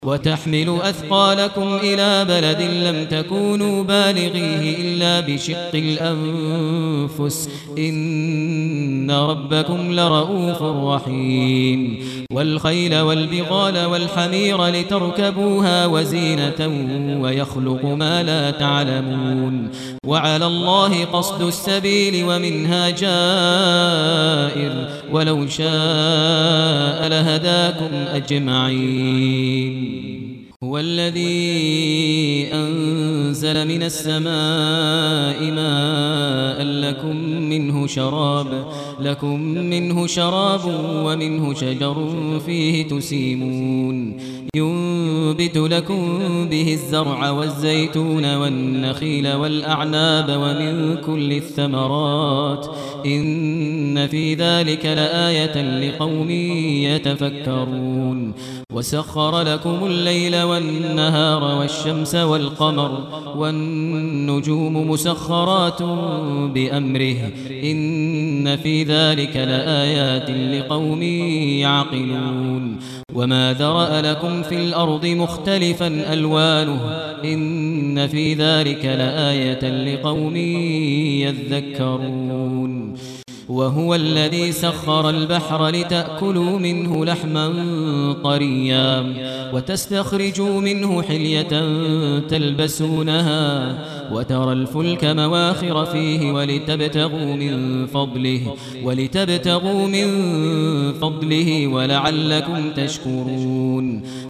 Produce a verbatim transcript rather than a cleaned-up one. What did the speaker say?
وتحمل أثقالكم إلى بلد لم تكونوا بالغيه إلا بشق الأنفس إن ربكم لرؤوف رحيم والخيل والبغال والحمير لتركبوها وزينة ويخلق ما لا تعلمون وعلى الله قصد السبيل ومنها جائر ولو شاء لهداكم أجمعين هو الذي أنزل من السماء ماء لكم منه شراب لكم منه شراب ومنه شجر فيه تسيمون ينبت لكم به الزرع والزيتون والنخيل والأعناب ومن كل الثمرات إن في ذلك لآية لقوم يتفكرون وسخر لكم الليل والنهار والشمس والقمر والنجوم مسخرات بأمره إن في ذلك لآيات لقوم يعقلون وما ذرأ لكم في الأرض مختلفا ألوانه إن في ذلك لآية لقوم يذكرون وهو الذي سخر البحر لتأكلوا منه لحما طريا وتستخرجوا منه حلية تلبسونها وترى الفلك مواخر فيه ولتبتغوا من فضله ولتبتغوا من فضله ولعلكم تشكرون